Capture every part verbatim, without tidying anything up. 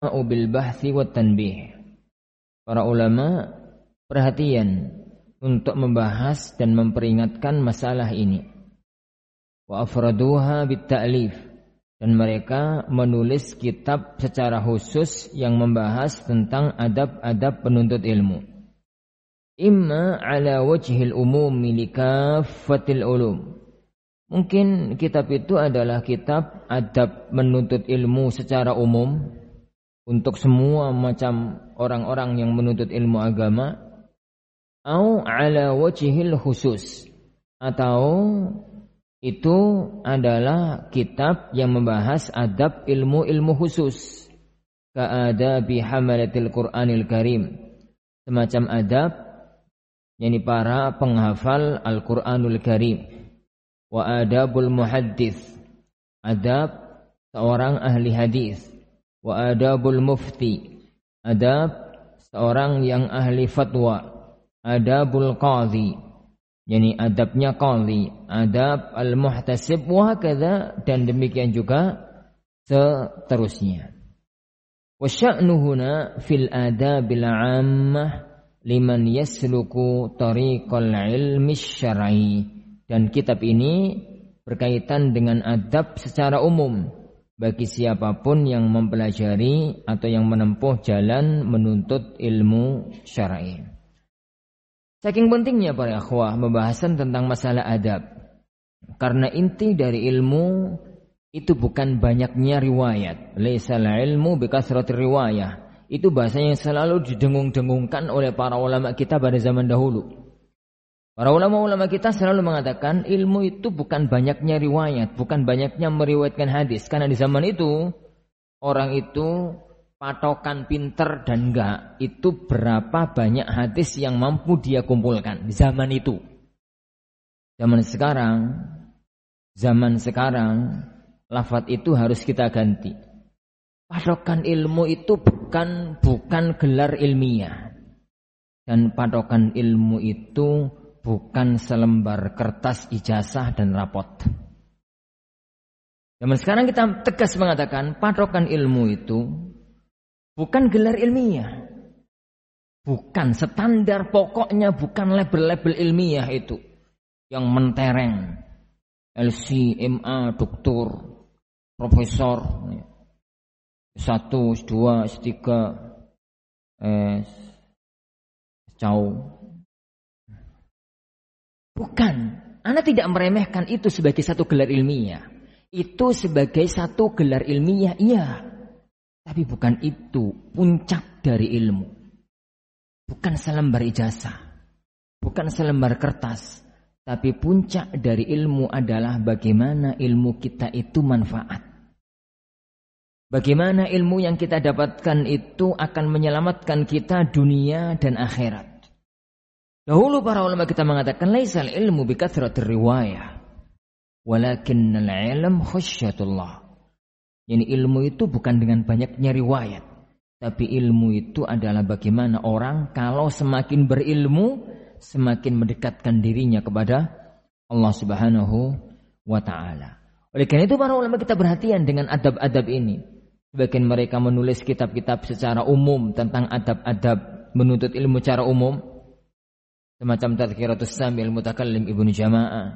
bil bahthi wat tanbih. Para ulama perhatian untuk membahas dan memperingatkan masalah ini. Wa afraduha bit ta'lif, dan mereka menulis kitab secara khusus yang membahas tentang adab-adab penuntut ilmu. Imma ala wajhil umumi likaffatil ulum. Mungkin kitab itu adalah kitab adab menuntut ilmu secara umum untuk semua macam orang-orang yang menuntut ilmu agama, atau ala wajhil khusus, atau itu adalah kitab yang membahas adab ilmu-ilmu khusus, ka'adabi hamalatil Qur'anil Karim, semacam adab yakni para penghafal Al-Qur'anul Karim, wa adabul muhaddits, adab seorang ahli hadis, wa adabul mufti, adab seorang yang ahli fatwa, adabul qadhi, yakni adabnya qadhi, adab al-muhtasib, wa hakadha, dan demikian juga seterusnya. Wa sya'nu huna fil adabil 'ammah liman yasluku tariqal ilmi syar'i, dan kitab ini berkaitan dengan adab secara umum bagi siapapun yang mempelajari atau yang menempuh jalan menuntut ilmu syar'i. Saking pentingnya para akhwah pembahasan tentang masalah adab, karena inti dari ilmu itu bukan banyaknya riwayat. Laisal ilmu bikasratir riwayah. Itu bahasa yang selalu didengung-dengungkan oleh para ulama kita pada zaman dahulu. Para ulama-ulama kita selalu mengatakan ilmu itu bukan banyaknya riwayat, bukan banyaknya meriwayatkan hadis. Karena di zaman itu orang itu patokan pinter dan enggak itu berapa banyak hadis yang mampu dia kumpulkan di zaman itu. Zaman sekarang, zaman sekarang lafaz itu harus kita ganti. Patokan ilmu itu bukan bukan gelar ilmiah, dan patokan ilmu itu bukan selembar kertas ijazah dan rapot. Zaman sekarang kita tegas mengatakan patokan ilmu itu bukan gelar ilmiah, bukan standar pokoknya, bukan label-label ilmiah itu yang mentereng, L C, M A, doktor, profesor, satu, dua, tiga, eh, jauh. Bukan, Anda tidak meremehkan itu sebagai satu gelar ilmiah. Itu sebagai satu gelar ilmiah, iya. Tapi bukan itu puncak dari ilmu. Bukan selembar ijazah, bukan selembar kertas. Tapi puncak dari ilmu adalah bagaimana ilmu kita itu manfaat. Bagaimana ilmu yang kita dapatkan itu akan menyelamatkan kita dunia dan akhirat. Dahulu para ulama kita mengatakan laisal ilmu bikathratir riwayah, walakinnal ilm khasyatullah. Yani ilmu itu bukan dengan banyaknya riwayat, tapi ilmu itu adalah bagaimana orang kalau semakin berilmu semakin mendekatkan dirinya kepada Allah Subhanahu wa taala. Oleh karena itu para ulama kita perhatian dengan adab-adab ini. Sebagian mereka menulis kitab-kitab secara umum tentang adab-adab menuntut ilmu secara umum, semacam Tadhkiratus Samil Mutakallim Ibnu Jama'ah.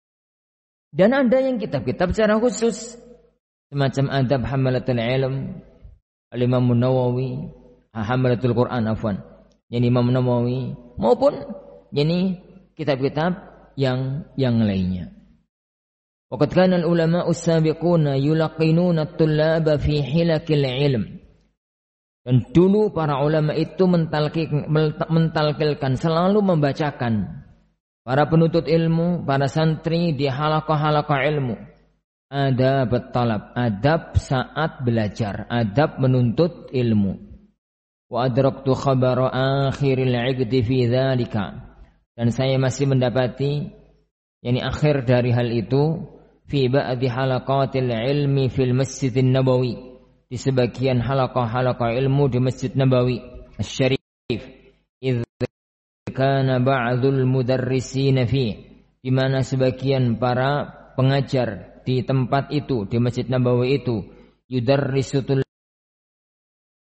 Dan ada yang kitab-kitab secara khusus, semacam adab Hamalatul Ilm Al-Imam Nawawi, Hamalatul Quran afwan, yani Imam Nawawi, maupun yani kitab-kitab yang yang lainnya. Waqad kana al-ulama as-sabiquna yulaqinuna at-tullaba fi hilakil ilm. Dan dulu para ulama itu mentalkilkan, selalu membacakan para penuntut ilmu, para santri di halaqah-halaqah ilmu. Adab talab, adab saat belajar, adab menuntut ilmu. Wa adraktu khabara akhiril 'iqdi fi dzalika. Dan saya masih mendapati yakni akhir dari hal itu fi ba'di halaqatil ilmi fil Masjidin Nabawi, di sebagian halaqah-halaqah ilmu di Masjid Nabawi Asy-Syarif, idz kana ba'dul mudarrisin fi, di mana sebagian para pengajar di tempat itu, di Masjid Nabawi itu, yudarrisutul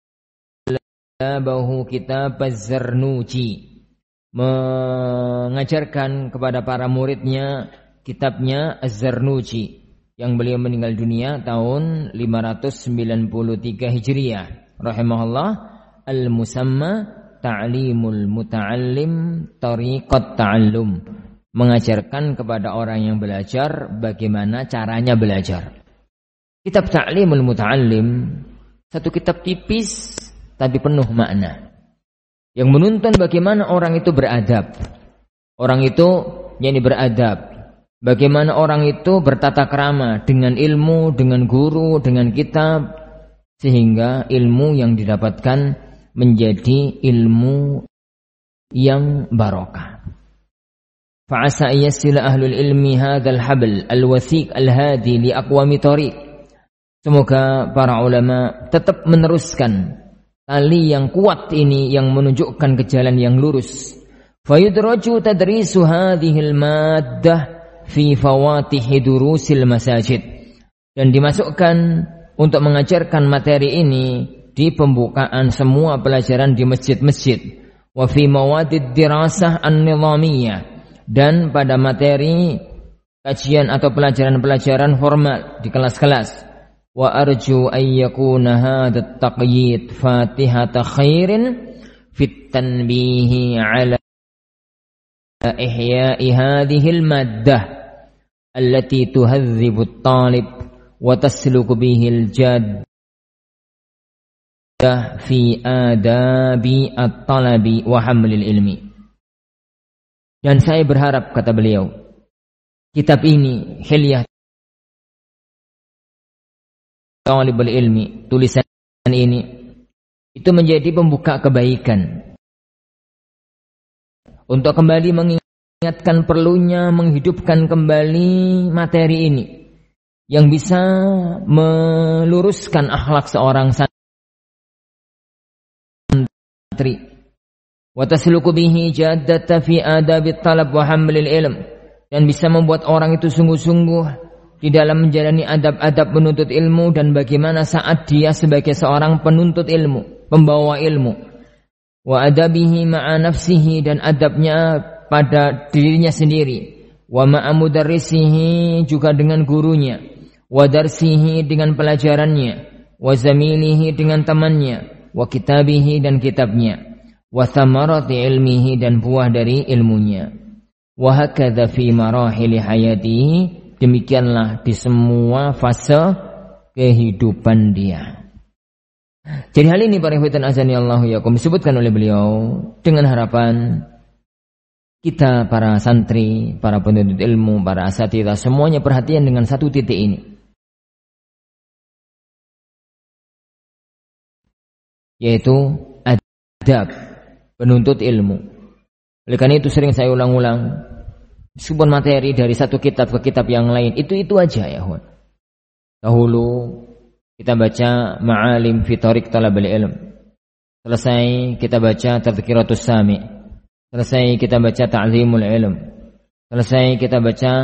kitabahu kitab Az-Zarnuji, mengajarkan kepada para muridnya kitabnya Az-Zarnuji yang beliau meninggal dunia tahun lima ratus sembilan puluh tiga Hijriah rahimahullah, al-musamma ta'limul muta'allim tariqat ta'allum, mengajarkan kepada orang yang belajar bagaimana caranya belajar. Kitab Ta'limul Muta'allim, satu kitab tipis tapi penuh makna, yang menuntun bagaimana orang itu beradab. Orang itu yakni beradab. Bagaimana orang itu bertata krama dengan ilmu, dengan guru, dengan kitab, sehingga ilmu yang didapatkan menjadi ilmu yang barokah. Fa'asa yassila ahlul ilmi hadzal habl al-wathiq al-hadi li aqwami tariq. Semoga para ulama tetap meneruskan tali yang kuat ini yang menunjukkan ke jalan yang lurus. Fayudraju tadrisu hadhil maddah fi fawatihi durusil masajid, dan dimasukkan untuk mengajarkan materi ini di pembukaan semua pelajaran di masjid-masjid. Wa fi mawadid dirasah an-nizamiyah, dan pada materi kajian atau pelajaran-pelajaran formal di kelas-kelas. Wa arju an yakuna hadha at-taqyid fatihata khairin fit tanbihi ala ihya'i hadhihi al-maddah allati tuhadhibu at-talib wa tasluku bihi al-jaddah fi adabi at-talabi wa hamlil ilmi. Dan saya berharap, kata beliau, kitab ini hilyah talibul ilmi, tulisan ini itu menjadi pembuka kebaikan untuk kembali mengingatkan perlunya menghidupkan kembali materi ini yang bisa meluruskan akhlak seorang santri. Wa tasluku bihi jaddata fi adabit talab wa hamlil ilm, dan bisa membuat orang itu sungguh-sungguh di dalam menjalani adab-adab penuntut ilmu, dan bagaimana saat dia sebagai seorang penuntut ilmu, pembawa ilmu. Wa adabihi ma'a nafsihi, dan adabnya pada dirinya sendiri. Wa ma'a mudarrisihi, juga dengan gurunya. Wa darsihi, dengan pelajarannya. Wa zamilihi, dengan temannya. Wa kitabihi, dan kitabnya. Wa thamarati ilmihi, dan buah dari ilmunya. Wa hakadha fi marahili hayatihi, demikianlah di semua fase kehidupan dia. Jadi hal ini para ikhwatan azani Allahu yakum disebutkan oleh beliau dengan harapan kita para santri, para penuntut ilmu, para asatidzah semuanya perhatian dengan satu titik ini, yaitu adab penuntut ilmu. Oleh karena itu sering saya ulang-ulang, meskipun materi dari satu kitab ke kitab yang lain itu-itu aja ya. Dahulu kita baca Ma'alim fi Thariq Talabil Ilm, selesai kita baca Tadhkiratus Sami', selesai kita baca Ta'zimul Ilm, selesai kita baca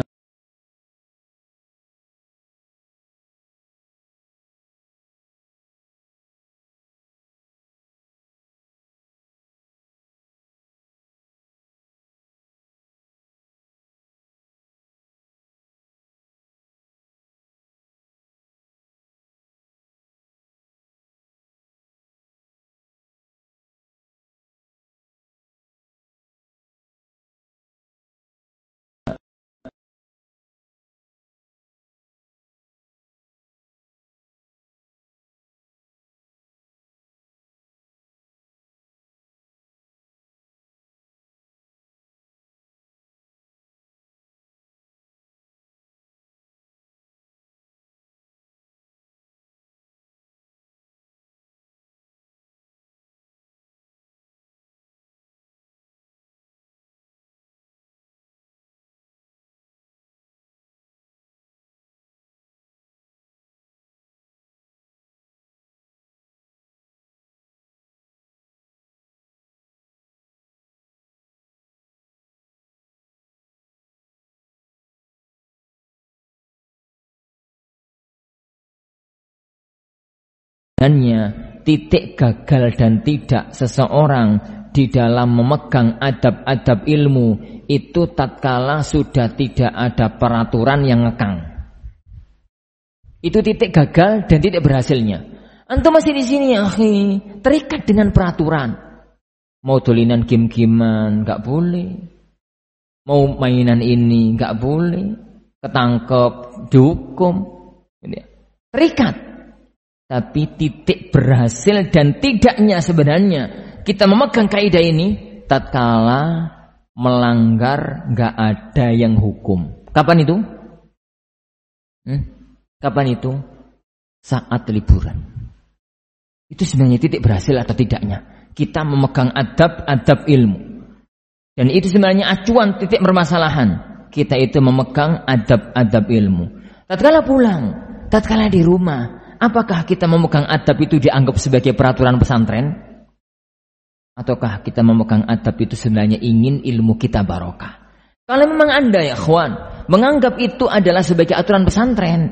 dengannya titik gagal dan tidak seseorang di dalam memegang adab-adab ilmu itu tatkala sudah tidak ada peraturan yang ngekang. Itu titik gagal dan titik berhasilnya. Antum masih di sini ya, akhi, terikat dengan peraturan. Mau dolinan game-gamean enggak boleh. Mau mainan ini enggak boleh. Ketangkep dihukum. Terikat. Tapi titik berhasil dan tidaknya sebenarnya kita memegang kaidah ini tatkala melanggar enggak ada yang hukum. Kapan itu? Hmm? Kapan itu? Saat liburan. Itu sebenarnya titik berhasil atau tidaknya. Kita memegang adab-adab ilmu. Dan itu sebenarnya acuan titik permasalahan. Kita itu memegang adab-adab ilmu. Tatkala pulang, tatkala di rumah, apakah kita memegang adab itu dianggap sebagai peraturan pesantren? Ataukah kita memegang adab itu sebenarnya ingin ilmu kita barokah? Kalau memang Anda ya kawan, menganggap itu adalah sebagai aturan pesantren,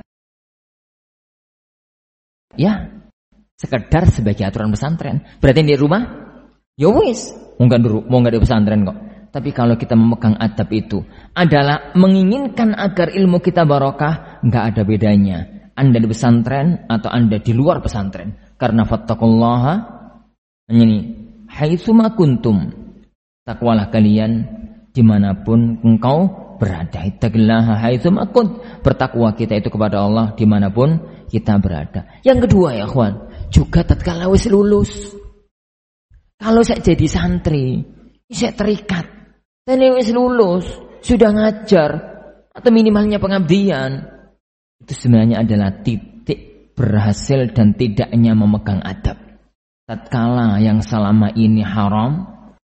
ya, sekedar sebagai aturan pesantren. Berarti di rumah, ya wis, mau nggak dulu, mau nggak di pesantren kok. Tapi kalau kita memegang adab itu adalah menginginkan agar ilmu kita barokah, nggak ada bedanya. Anda di pesantren atau Anda di luar pesantren. Karena fattaqullaha, ini haitsuma kuntum, takwalah kalian dimanapun engkau berada. Ittaqillaha haitsuma kunt, bertakwa kita itu kepada Allah dimanapun kita berada. Yang kedua ya kawan, juga tatkala wis lulus, kalau saya jadi santri, saya terikat, dan wis lulus, sudah ngajar atau minimalnya pengabdian, itu sebenarnya adalah titik berhasil dan tidaknya memegang adab. Tatkala yang selama ini haram,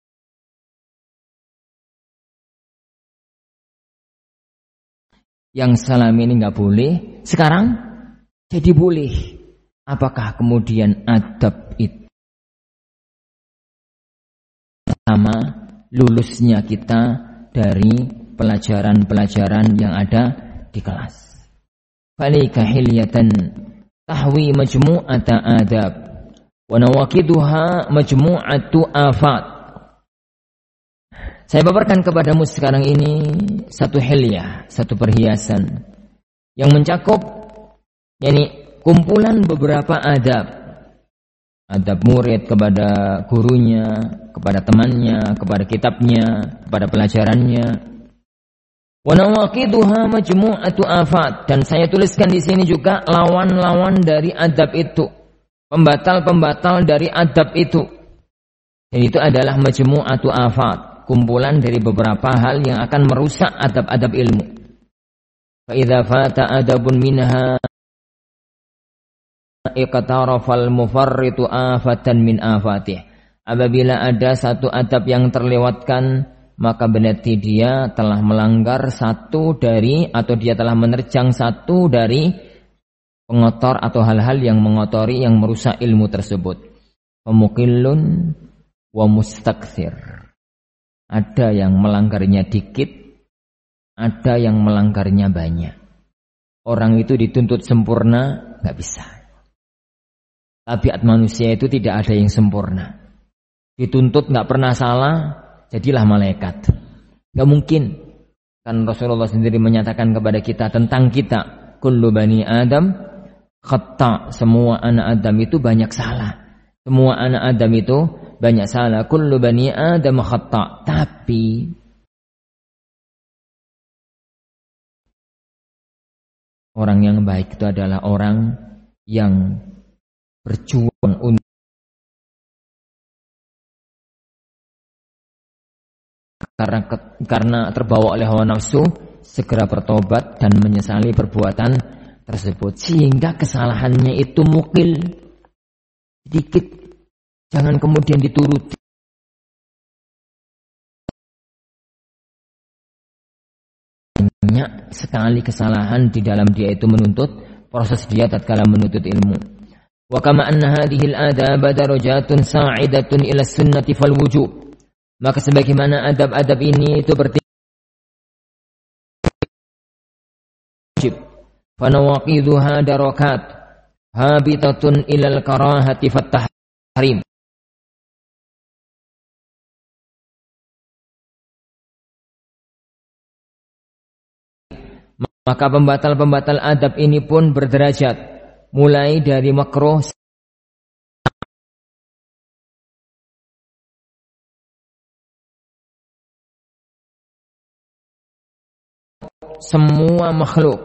yang selama ini nggak boleh, sekarang jadi boleh. Apakah kemudian adab itu sama lulusnya kita dari pelajaran-pelajaran yang ada di kelas? Falika hilyatan tahwi majmu'ata adab wa nawaqiduha majmu'atu afat. Saya paparkan kepadamu sekarang ini satu hilyah, satu perhiasan yang mencakup yakni kumpulan beberapa adab. Adab murid kepada gurunya, kepada temannya, kepada kitabnya, kepada pelajarannya. Wa nawaqiduha majmu'atu afat, dan saya tuliskan di sini juga lawan-lawan dari adab itu, pembatal-pembatal dari adab itu. Dan itu adalah majmu'atu afat, kumpulan dari beberapa hal yang akan merusak adab-adab ilmu. Fa idza fata adabun minha iqtarafal mufarritu afatan min afatih. Apabila ada satu adab yang terlewatkan, maka berarti dia telah melanggar satu dari, atau dia telah menerjang satu dari pengotor atau hal-hal yang mengotori, yang merusak ilmu tersebut. Pemukilun wa mustakthir. Ada yang melanggarnya dikit, ada yang melanggarnya banyak. Orang itu dituntut sempurna, nggak bisa. Tabiat manusia itu tidak ada yang sempurna. Dituntut nggak pernah salah, jadilah malaikat. Nggak mungkin. Kan Rasulullah sendiri menyatakan kepada kita tentang kita, kullu bani Adam khata', semua anak Adam itu banyak salah. Semua anak Adam itu banyak salah. Kullu bani Adam khata'. Tapi orang yang baik itu adalah orang yang berjuang untuk karena karena terbawa oleh hawa nafsu, segera bertobat dan menyesali perbuatan tersebut, sehingga kesalahannya itu mukil sedikit, jangan kemudian dituruti. Banyak sekali kesalahan di dalam dia itu menuntut, proses dia tatkala menuntut ilmu. Wa kama anna hadhihi al-adab darajatun sa'idatun ila sunnati fal wujub. Maka sebagaimana adab-adab ini itu bertingkat wajib. Fa nawaqiduha darakat habitatun ila al-karahati fattah. karim. Maka pembatal-pembatal adab ini pun berderajat, mulai dari makruh semua makhluk.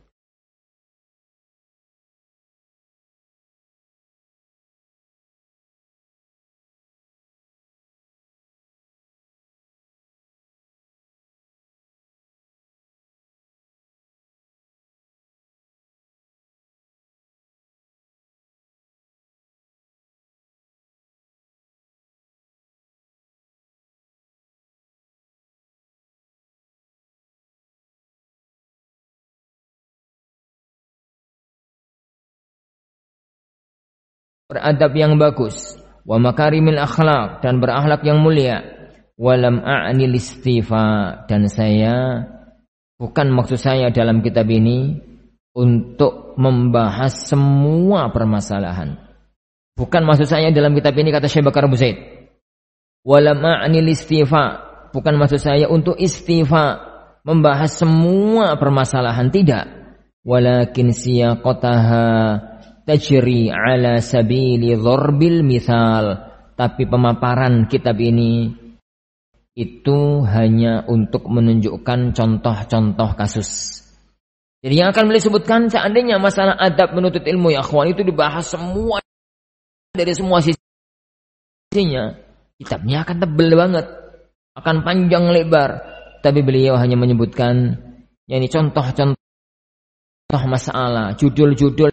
Beradab yang bagus, wa makarimil akhlak, dan berakhlak yang mulia. Walam a'nil istifa, dan saya bukan maksud saya dalam kitab ini untuk membahas semua permasalahan. Bukan maksud saya dalam kitab ini, kata Syekh Bakar Abu Zaid. Walam a'nil istifa, bukan maksud saya untuk istifa, membahas semua permasalahan, tidak. Walakin siyaqataha tajri ala sabili dharbil mithal, tapi pemaparan kitab ini itu hanya untuk menunjukkan contoh-contoh kasus. Jadi yang akan beliau sebutkan, seandainya masalah adab menuntut ilmu ya akhwan itu dibahas semua dari semua sisinya, kitabnya akan tebal banget, akan panjang lebar. Tapi beliau hanya menyebutkan yakni contoh-contoh masalah, judul-judul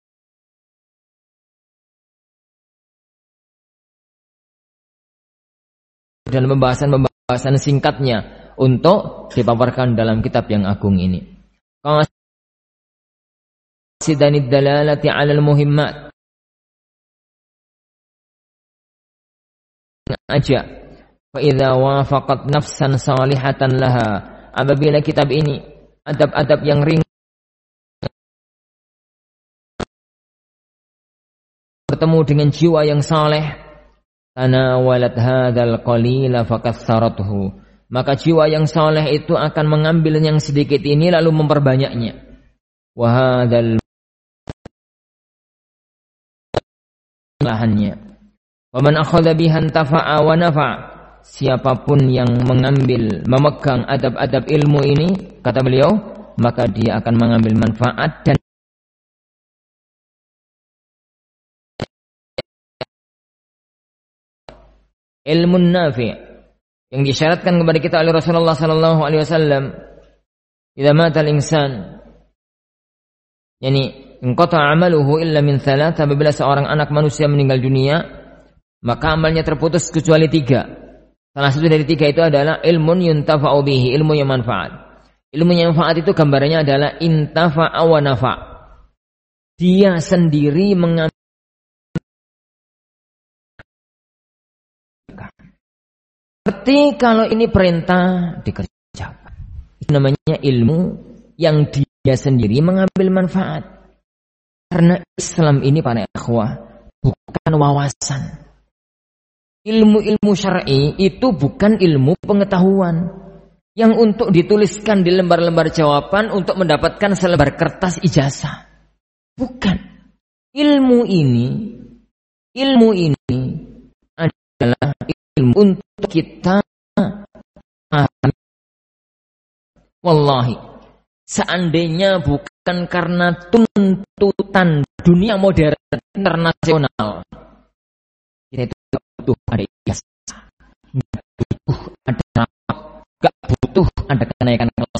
dan pembahasan-pembahasan singkatnya untuk dipaparkan dalam kitab yang agung ini. Qasidani dalalati 'alal muhimmat, aja fa idza wafaqat nafsan salihatan laha, apabila kitab ini adab-adab yang ringan bertemu dengan jiwa yang saleh, tanawalat hadzal qalila fakatsarathu, maka jiwa yang saleh itu akan mengambil yang sedikit ini lalu memperbanyaknya. Wa hadzal lahannya. Wa man akhadha bihan tafa'a wa nafa', siapapun yang mengambil memegang adab-adab ilmu ini, kata beliau, maka dia akan mengambil manfaat dan ilmu nafi' yang disyaratkan kepada kita oleh Rasulullah sallallahu alaihi wasallam. Idza mata al-insan, yani inqata 'amaluhu illa min thalath, apabila seorang anak manusia meninggal dunia, maka amalnya terputus kecuali tiga. Salah satu dari tiga itu adalah ilmun yuntafa'u bihi, ilmu yang manfaat. Ilmu yang manfaat itu gambarannya adalah intafa'a wa nafa'. Dia sendiri mengambil. Seperti kalau ini perintah dikerjakan. Itu namanya ilmu yang dia sendiri mengambil manfaat. Karena Islam ini para ikhwah bukan wawasan. Ilmu-ilmu syar'i itu bukan ilmu pengetahuan yang untuk dituliskan di lembar-lembar jawaban untuk mendapatkan selebar kertas ijazah. Bukan. Ilmu ini, ilmu ini adalah ilmu untuk kita. Wallahi, seandainya bukan karena tuntutan dunia modern internasional, kita itu gak butuh ada ijazah, gak butuh ada rapat, gak butuh ada kenaikan kelas.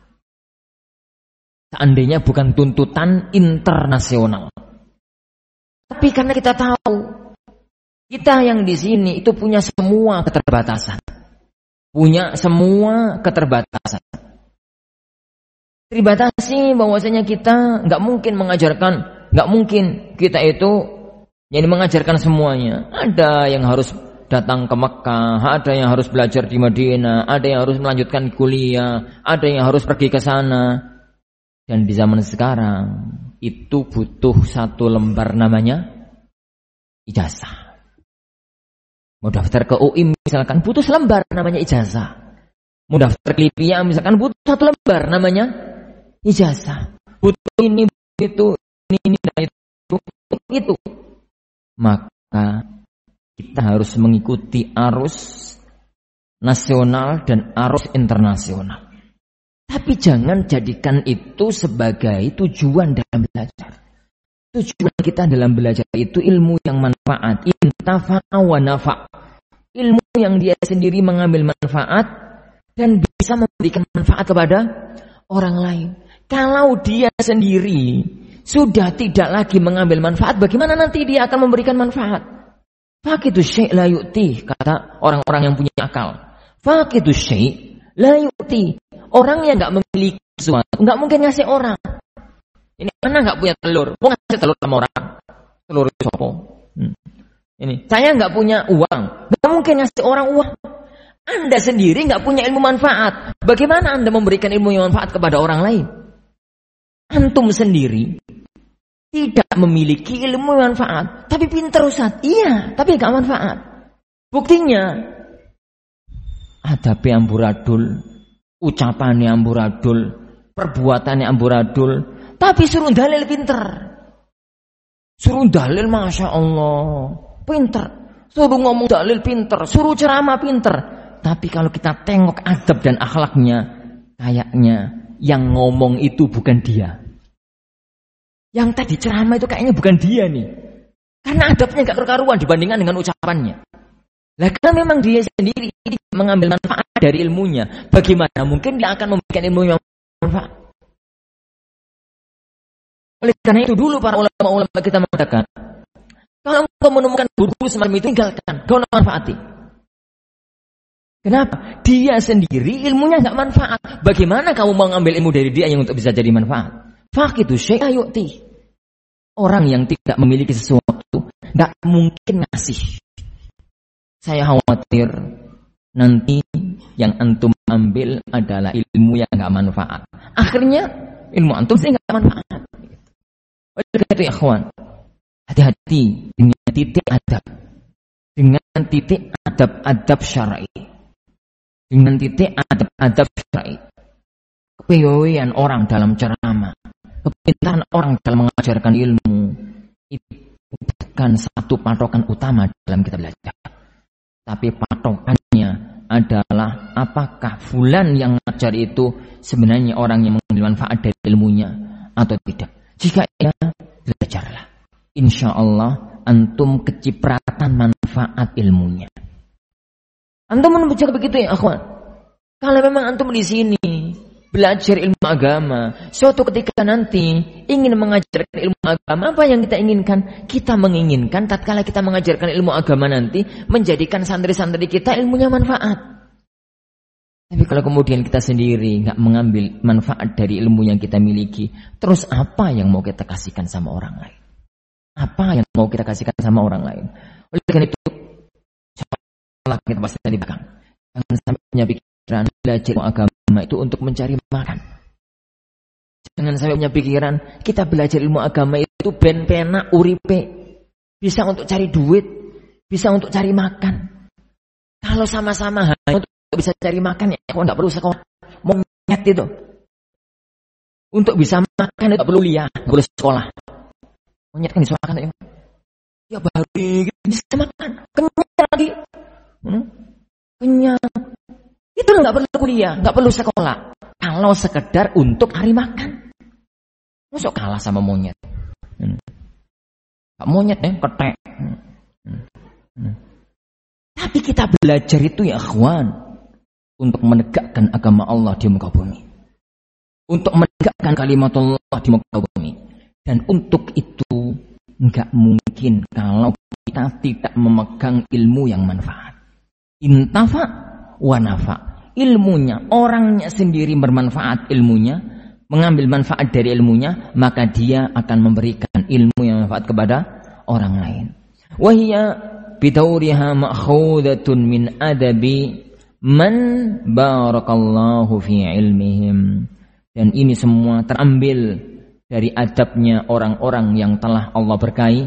Seandainya bukan tuntutan internasional. Tapi karena kita tahu kita yang di sini itu punya semua keterbatasan. Punya semua keterbatasan. Terbatasi bahwasanya kita nggak mungkin mengajarkan, nggak mungkin kita itu jadi mengajarkan semuanya. Ada yang harus datang ke Mekah, ada yang harus belajar di Madinah, ada yang harus melanjutkan kuliah, ada yang harus pergi ke sana. Dan di zaman sekarang itu butuh satu lembar namanya ijazah. Mau daftar ke U I misalkan butuh selembar namanya ijazah. Mau daftar ke Lipia misalkan butuh satu lembar namanya ijazah. Butuh ini, itu, ini, ini, dan itu, itu. Maka kita harus mengikuti arus nasional dan arus internasional. Tapi jangan jadikan itu sebagai tujuan dalam belajar. Tujuan kita dalam belajar itu ilmu yang manfaat. Intafa'a wa nafa'. Ilmu yang dia sendiri mengambil manfaat dan bisa memberikan manfaat kepada orang lain. Kalau dia sendiri sudah tidak lagi mengambil manfaat, bagaimana nanti dia akan memberikan manfaat? Faqidu syai' la yu'ti, kata orang-orang yang punya akal. Faqidu syai' la yu'ti. Orang yang enggak memiliki sesuatu enggak mungkin ngasih orang. Ini mana enggak punya telur, mau ngasih telur sama orang? Telur sopo? Hmm. Ini, saya enggak punya uang, enggak mungkin ngasih orang uang. Anda sendiri enggak punya ilmu manfaat. Bagaimana Anda memberikan ilmu yang manfaat kepada orang lain? Antum sendiri tidak memiliki ilmu manfaat, tapi pintar Ustaz. Iya, tapi enggak manfaat. Buktinya adabe amburadul, ucapannya amburadul, perbuatannya amburadul, tapi suruh dalil pinter. Suruh dalil Masya Allah pinter. Suruh ngomong dalil pinter, suruh ceramah pinter. Tapi kalau kita tengok adab dan akhlaknya, kayaknya yang ngomong itu bukan dia. Yang tadi ceramah itu kayaknya bukan dia nih. Karena adabnya gak karu-karuan dibandingkan dengan ucapannya. Lah karena memang dia sendiri mengambil manfaat dari ilmunya, bagaimana mungkin dia akan memberikan ilmu yang manfaat? Oleh karena itu dulu para ulama-ulama kita mengatakan, kalau engkau menemukan guru semacam itu, tinggalkan, kau nak manfaati. Kenapa? Dia sendiri ilmunya enggak manfaat. Bagaimana kamu mau ngambil ilmu dari dia yang untuk bisa jadi manfaat? Faqidu syai'a yu'ti. Orang yang tidak memiliki sesuatu enggak mungkin ngasih. Saya khawatir nanti yang antum ambil adalah ilmu yang enggak manfaat. Akhirnya ilmu antum sih enggak manfaat. Oleh karena itu ya ikhwan, hati-hati dengan titik adab. Dengan titik adab-adab syar'i. Dengan titik adab-adab syar'i. Kepewean orang dalam ceramah, kepintaran orang dalam mengajarkan ilmu, itu bukan satu patokan utama dalam kita belajar. Tapi patokannya adalah apakah fulan yang mengajar itu sebenarnya orang yang mengambil manfaat dari ilmunya atau tidak. Jika ya, belajarlah. Insya Allah antum kecipratan manfaat ilmunya. Antum membaca begitu ya, akhwan. Kalau memang antum di sini belajar ilmu agama, suatu ketika nanti ingin mengajarkan ilmu agama, apa yang kita inginkan? Kita menginginkan tatkala kita mengajarkan ilmu agama nanti menjadikan santri-santri kita ilmunya manfaat. Tapi kalau kemudian kita sendiri nggak mengambil manfaat dari ilmu yang kita miliki, terus apa yang mau kita kasihkan sama orang lain? Apa yang mau kita kasihkan sama orang lain? Oleh karena itu, salah kita pasti di belakang. Jangan sampai punya pikiran belajar ilmu agama itu untuk mencari makan. Jangan sampai punya pikiran kita belajar ilmu agama itu ben pena uripe, bisa untuk cari duit, bisa untuk cari makan. Kalau sama-sama hanya untuk bisa cari makan ya, kok nggak perlu sekolah, monyet itu. Untuk bisa makan itu nggak perlu lihat, nggak perlu sekolah. Monyet kan bisa makan ya, ya baru bisa makan, kenyang lagi, hmm? kenyang. Itu nggak perlu kuliah, nggak perlu sekolah. Kalau sekedar untuk cari makan, masuk kalah sama monyet. Hmm. Monyet ya, ketek. Hmm. Hmm. Tapi kita belajar itu ya akhwan, untuk menegakkan agama Allah di muka bumi, untuk menegakkan kalimat Allah di muka bumi. Dan untuk itu enggak mungkin kalau kita tidak memegang ilmu yang manfaat. Intafa wa nafa. Ilmunya, orangnya sendiri bermanfaat ilmunya, mengambil manfaat dari ilmunya, maka dia akan memberikan ilmu yang manfaat kepada orang lain. Wa hiya bidauriha ma'khudatun min adabi man barakallahu fi ilmihim. Dan ini semua terambil dari adabnya orang-orang yang telah Allah berkahi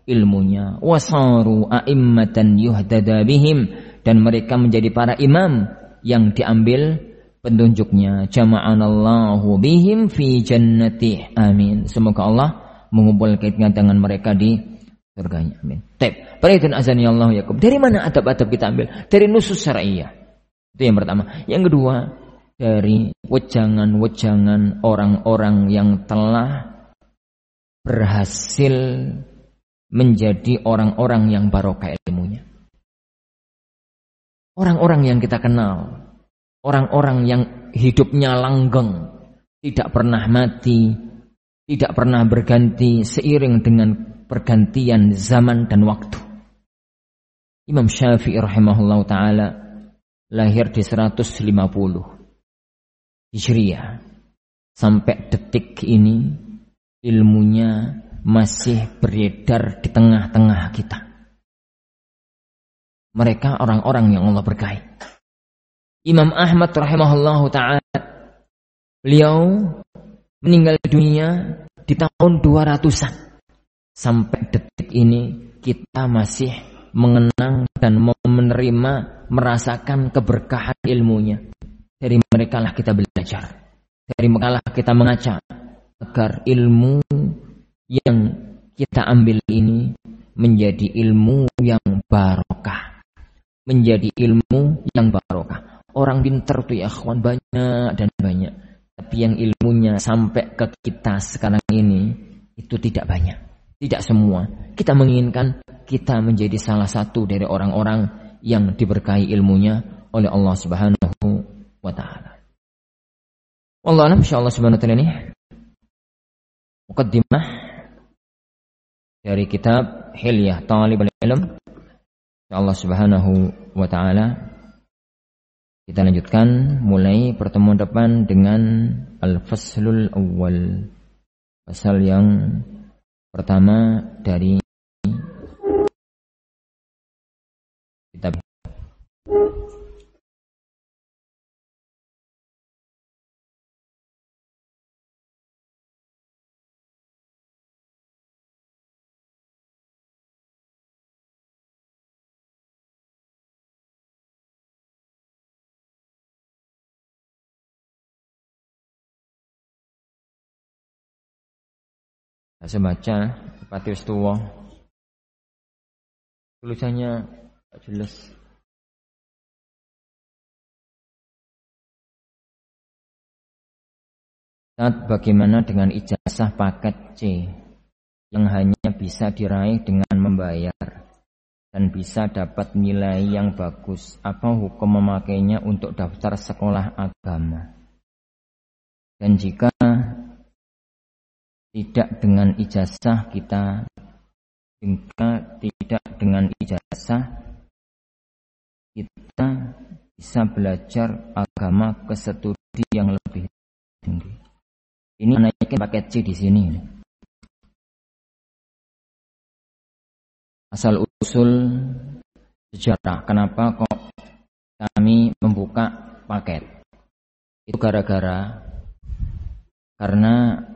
ilmunya. Wasaru a'immatan yuhdada bihim, dan mereka menjadi para imam yang diambil petunjuknya. Jama'anallahu bihim fi jannati. Amin. Semoga Allah mengumpulkan dengan mereka di surganya. Amin. Taib. Perhatikan azani Allah yakum. Dari mana adab-adab kita ambil? Dari nusus syar'iyyah. Itu yang pertama. Yang kedua, dari wejangan-wejangan orang-orang yang telah berhasil menjadi orang-orang yang barokah ilmunya. Orang-orang yang kita kenal, orang-orang yang hidupnya langgeng, tidak pernah mati, tidak pernah berganti seiring dengan pergantian zaman dan waktu. Imam Syafi'i rahimahullah ta'ala lahir di seratus lima puluh Hijriah. Sampai detik ini ilmunya masih beredar di tengah-tengah kita. Mereka orang-orang yang Allah berkahi. Imam Ahmad rahimahullahu ta'ala, beliau meninggal dunia di tahun dua ratusan. Sampai detik ini kita masih mengenang dan menerima, merasakan keberkahan ilmunya. Dari mereka lah kita belajar, dari mereka lah kita mengaca, agar ilmu yang kita ambil ini menjadi ilmu yang barokah, menjadi ilmu yang barokah. Orang pintar tuh ya akhwan banyak dan banyak, tapi yang ilmunya sampai ke kita sekarang ini itu tidak banyak, tidak semua. Kita menginginkan kita menjadi salah satu dari orang-orang yang diberkahi ilmunya oleh Allah Subhanahu wa ta'ala. Wallahu a'lam. Insyaallah subhanahu wa ta'ala ini muqaddimah dari kitab Hilyah Talibul Ilm. Insyaallah subhanahu wa ta'ala kita lanjutkan mulai pertemuan depan dengan Al-Faslul Awwal, pasal yang pertama dari kitab. Saya baca pati wis tuwa. Tulisannya tak jelas. Saat bagaimana dengan ijazah paket C yang hanya bisa diraih dengan membayar dan bisa dapat nilai yang bagus? Apa hukum memakainya untuk daftar sekolah agama? Dan jika tidak dengan ijazah kita, jika tidak dengan ijazah kita bisa belajar agama ke studi yang lebih tinggi. Ini naikin paket C di sini. Asal usul sejarah kenapa kok kami membuka paket? Itu gara-gara karena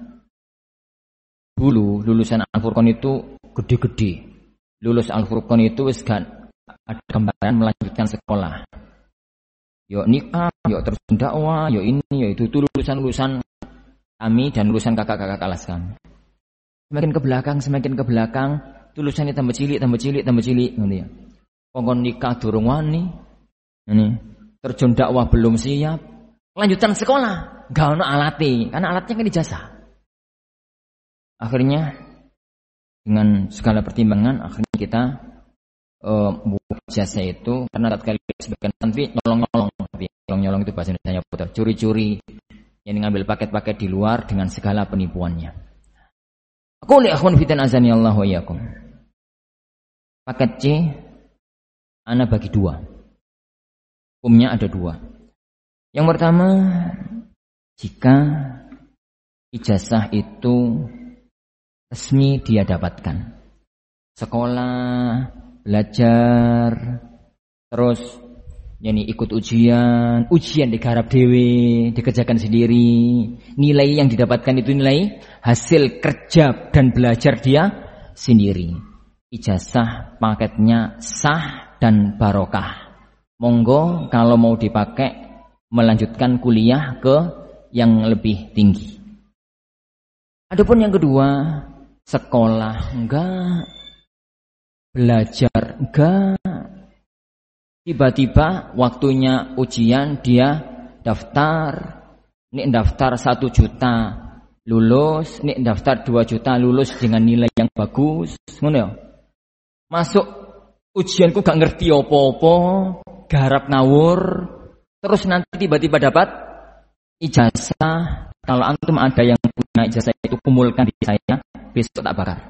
dulu lulusan Al-Furqan itu gede-gede. Lulus Al-Furqan itu wis kan ada gambaran melanjutkan sekolah. Yo nikah, yo terjun dakwah, yo ini, yo itu. Itu lulusan-lulusan kami dan lulusan kakak-kakak kelas kami. Semakin ke belakang, semakin ke belakang, lulusannya tambah cilik, tambah cilik, tambah cilik, ngono ya. Pokoknya nikah durung wani. Ini terjun dakwah belum siap. Lanjutan sekolah, gak ono alate, karena alatnya kan ijazah. Akhirnya dengan segala pertimbangan akhirnya kita uh, buka ijazah itu karena tatkala sebagian nanti nyolong-nyolong, tapi nyolong-nyolong itu bahasa Indonesia putar, curi-curi, yang ngambil paket-paket di luar dengan segala penipuannya. Aku li akhwan fitan azani Allah wa iyyakum. Paket C ana bagi dua. Hukumnya ada dua. Yang pertama, jika ijazah itu resmi dia dapatkan, sekolah, belajar, terus yani ikut ujian, ujian digarap dewe, dikerjakan sendiri, nilai yang didapatkan itu nilai hasil kerja dan belajar dia sendiri. ijazah paketnya sah dan barokah. Monggo kalau mau dipakai melanjutkan kuliah ke yang lebih tinggi. Adapun yang kedua, sekolah enggak, belajar enggak. Tiba-tiba waktunya ujian dia daftar. Nih daftar satu juta lulus, nih daftar dua juta lulus dengan nilai yang bagus. Ngono ya. Masuk ujianku gak ngerti apa-apa, garap ngawur. Terus nanti tiba-tiba dapat ijazah. Kalau antum ada yang punya ijazah itu, kumpulkan di saya, besok tak bakar.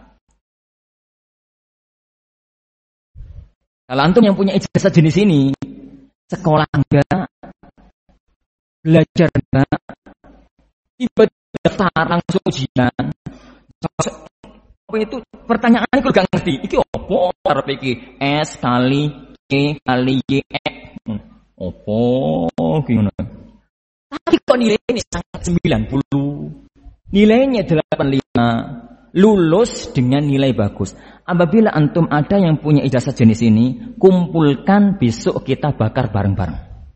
Kalau antum yang punya ijazah jenis ini, sekolah enggak, belajar enggak, tiba-tiba daftar langsung ujian. Apa itu pertanyaan itu gak ngerti. Iki apa? Arep iki S kali K kali Y. Apa gimana? Tapi kok nilainya sangat sembilan puluh. Nilainya delapan puluh lima. Lulus dengan nilai bagus. Apabila antum ada yang punya ijazah jenis ini, kumpulkan besok kita bakar bareng-bareng.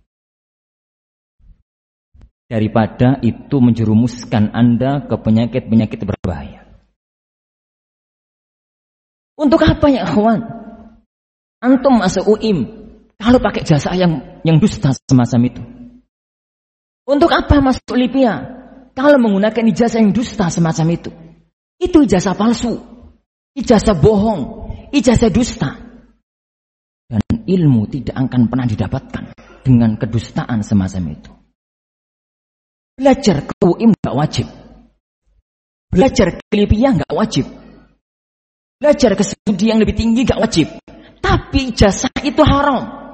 Daripada itu menjerumuskan Anda ke penyakit-penyakit berbahaya. Untuk apa ya kawan? Antum masuk U I M kalau pakai jasa yang yang dusta semacam itu. Untuk apa masuk Lipia kalau menggunakan ijazah yang dusta semacam itu? Itu ijazah palsu, ijazah bohong, ijazah dusta. Dan ilmu tidak akan pernah didapatkan dengan kedustaan semacam itu. Belajar ke U I M gak wajib. Belajar ke Lipia gak wajib. Belajar ke studi yang lebih tinggi gak wajib. Tapi ijazah itu haram.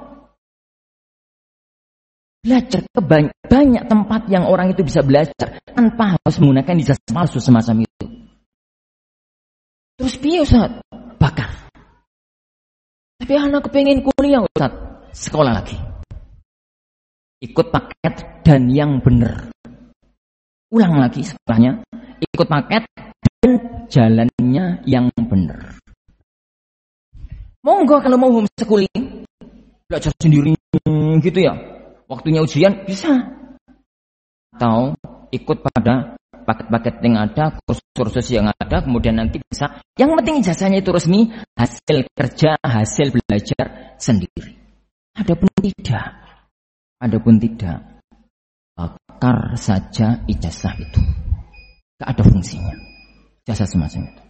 Belajar ke banyak, banyak tempat yang orang itu bisa belajar tanpa harus menggunakan ijazah palsu semacam itu. Terus piye Ustaz? Bakar. Tapi anak kepengen kuliah Ustaz, sekolah lagi. Ikut paket dan yang benar. Ulang lagi sekolahnya, ikut paket dan jalannya yang benar. Monggo kalau mau homeschooling, belajar sendiri gitu ya. Waktunya ujian bisa. Atau ikut pada paket-paket yang ada, kursus-kursus yang ada, kemudian nanti bisa. Yang penting ijazahnya itu resmi, hasil kerja, hasil belajar sendiri. Adapun tidak, adapun tidak, bakar saja ijazah itu. Gak ada fungsinya. Ijazah semacam itu.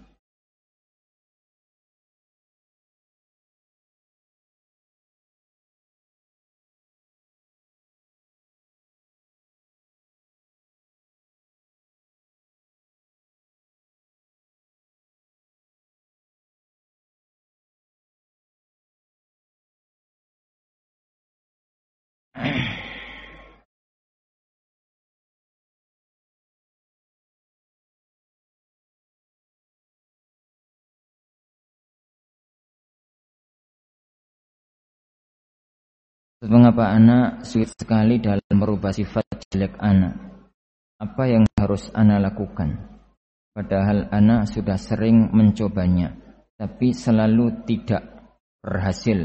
Mengapa anak sulit sekali dalam merubah sifat jelek anak? Apa yang harus anak lakukan? Padahal anak sudah sering mencobanya, tapi selalu tidak berhasil.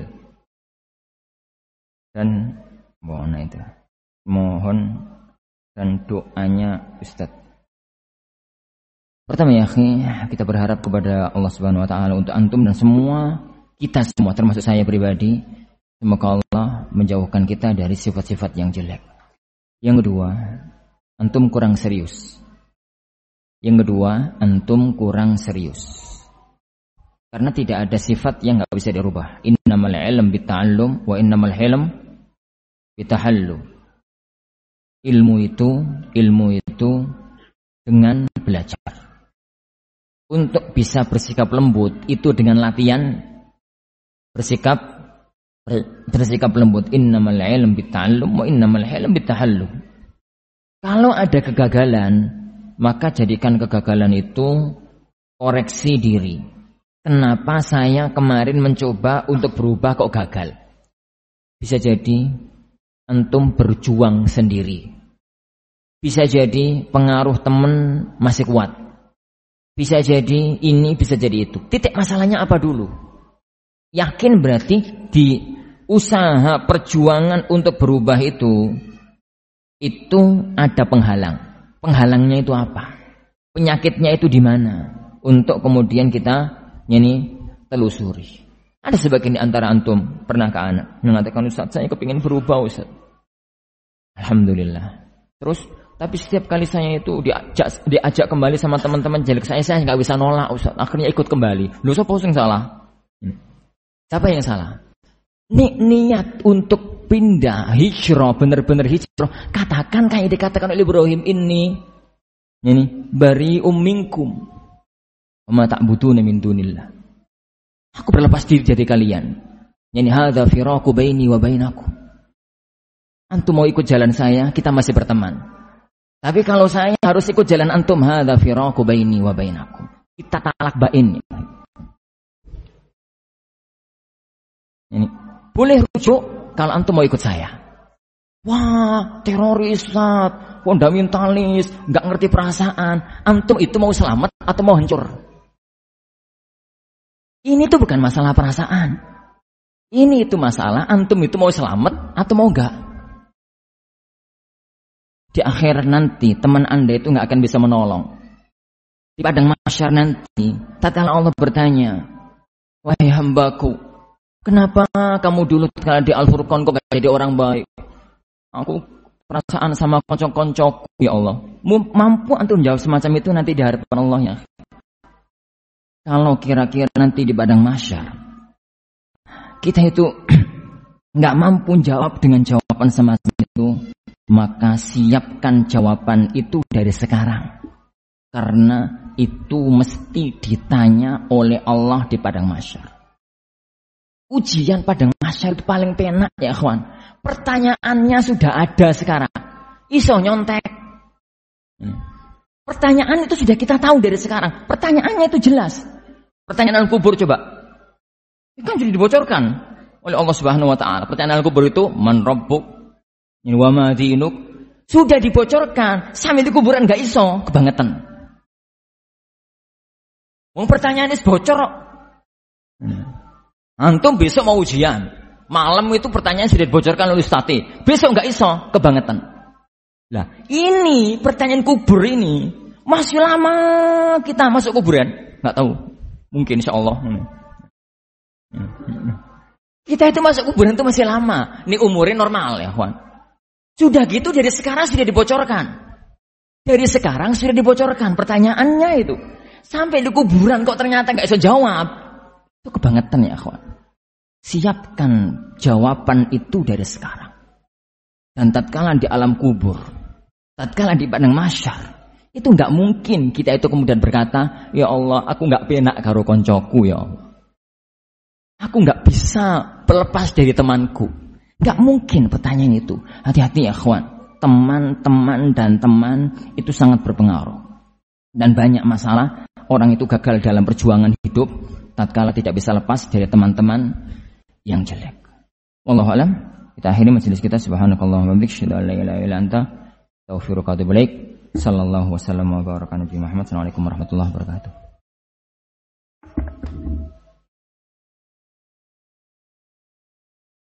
Dan mohon itu, mohon dan doanya Ustaz. Pertama ya, kita berharap kepada Allah Subhanahu Wa Taala untuk antum dan semua kita semua, termasuk saya pribadi. Semoga Allah menjauhkan kita dari sifat-sifat yang jelek. Yang kedua, antum kurang serius. Yang kedua, antum kurang serius. Karena tidak ada sifat yang gak bisa dirubah. Innamal ilm bita'allum wa innamal hilm bitahallum. Ilmu itu, ilmu itu dengan belajar. Untuk bisa bersikap lembut itu dengan latihan bersikap bersikap lembut. Innamal ilm bita'allum wa innamal hilm bitahallum. Kalau ada kegagalan, maka jadikan kegagalan itu koreksi diri. Kenapa saya kemarin mencoba untuk berubah kok gagal? Bisa jadi antum berjuang sendiri. Bisa jadi pengaruh teman masih kuat. Bisa jadi ini, bisa jadi itu. Titik masalahnya apa dulu? Yakin berarti di usaha perjuangan untuk berubah itu itu ada penghalang. Penghalangnya itu apa? Penyakitnya itu di mana? Untuk kemudian kita ini telusuri. Ada sebagian di antara antum pernah ke anak mengatakan, Ustaz, saya kepingin berubah, Ustaz. Alhamdulillah. Terus tapi setiap kali saya itu diajak diajak kembali sama teman-teman jelek saya, saya nggak bisa nolak, Ustaz. Akhirnya ikut kembali. Loh, siapa yang salah? Siapa yang salah? Ni niat untuk pindah, hijrah, benar-benar hijrah. Katakan kayak dikatakan oleh Ibrahim ini, ini bari umminkum, ma ta'buduna min dunillah. Aku berlepas diri dari kalian. Yani hadza firaqu baini wa bainakum. Antum mau ikut jalan saya, kita masih berteman. Tapi kalau saya harus ikut jalan antum, hadza firaqu baini wa bainakum. Kita talak bain. Ini boleh rujuk kalau antum mau ikut saya. Wah, teroris, Ustaz, fundamentalis, nggak ngerti perasaan. Antum itu mau selamat atau mau hancur? Ini tuh bukan masalah perasaan. Ini itu masalah antum itu mau selamat atau mau enggak. Di akhir nanti teman Anda itu enggak akan bisa menolong. Di padang mahsyar nanti, tatkala Allah bertanya, "Wahai hambaku, kenapa kamu dulu tatkala di Al-Furqan kok enggak jadi orang baik? Aku perasaan sama konco-koncoku, ya Allah." Mampu antum jawab semacam itu nanti di hadapan Allah ya. Kalau kira-kira nanti di padang mahsyar kita itu nggak mampu jawab dengan jawaban semacam itu, maka siapkan jawaban itu dari sekarang, karena itu mesti ditanya oleh Allah di padang mahsyar. Ujian padang mahsyar itu paling penak ya kawan. Pertanyaannya sudah ada sekarang, iso nyontek. Pertanyaan itu sudah kita tahu dari sekarang. Pertanyaannya itu jelas. Pertanyaan kubur coba. Itu kan sudah dibocorkan oleh Allah Subhanahu wa taala. Pertanyaan kubur itu man rabbuk wa ma dinuk. Sudah dibocorkan. Sampai di kuburan enggak iso kebangetan. Wong pertanyaan itu bocor. Antum besok mau ujian. Malam itu pertanyaan sudah dibocorkan oleh Ustati. Besok enggak iso kebangetan. Lah, ini pertanyaan kubur ini masih lama kita masuk kuburan. Enggak tahu. Mungkin insya Allah. Kita itu masuk kuburan itu masih lama. Ini umurnya normal ya kawan. Sudah gitu dari sekarang sudah dibocorkan. Dari sekarang sudah dibocorkan pertanyaannya itu. Sampai di kuburan kok ternyata gak bisa jawab. Itu kebangetan ya kawan. Siapkan jawaban itu dari sekarang. Dan tatkala di alam kubur, tatkala di padang mahsyar, itu enggak mungkin kita itu kemudian berkata, ya Allah, aku enggak penak karo koncoku ya Allah. Aku enggak bisa lepas dari temanku. Enggak mungkin pertanyaan itu. Hati-hati ya kawan. Teman-teman dan teman itu sangat berpengaruh. Dan banyak masalah orang itu gagal dalam perjuangan hidup tatkala tidak bisa lepas dari teman-teman yang jelek. Wallahu a'lam. Kita akhiri majelis kita. Subhanakallahumma wa bihamdika, la ilaha illa anta, astaghfiruka wa atubu ilaik. Sallallahu wasallam wa baraka nabi Muhammad. Assalamualaikum warahmatullahi wabarakatuh.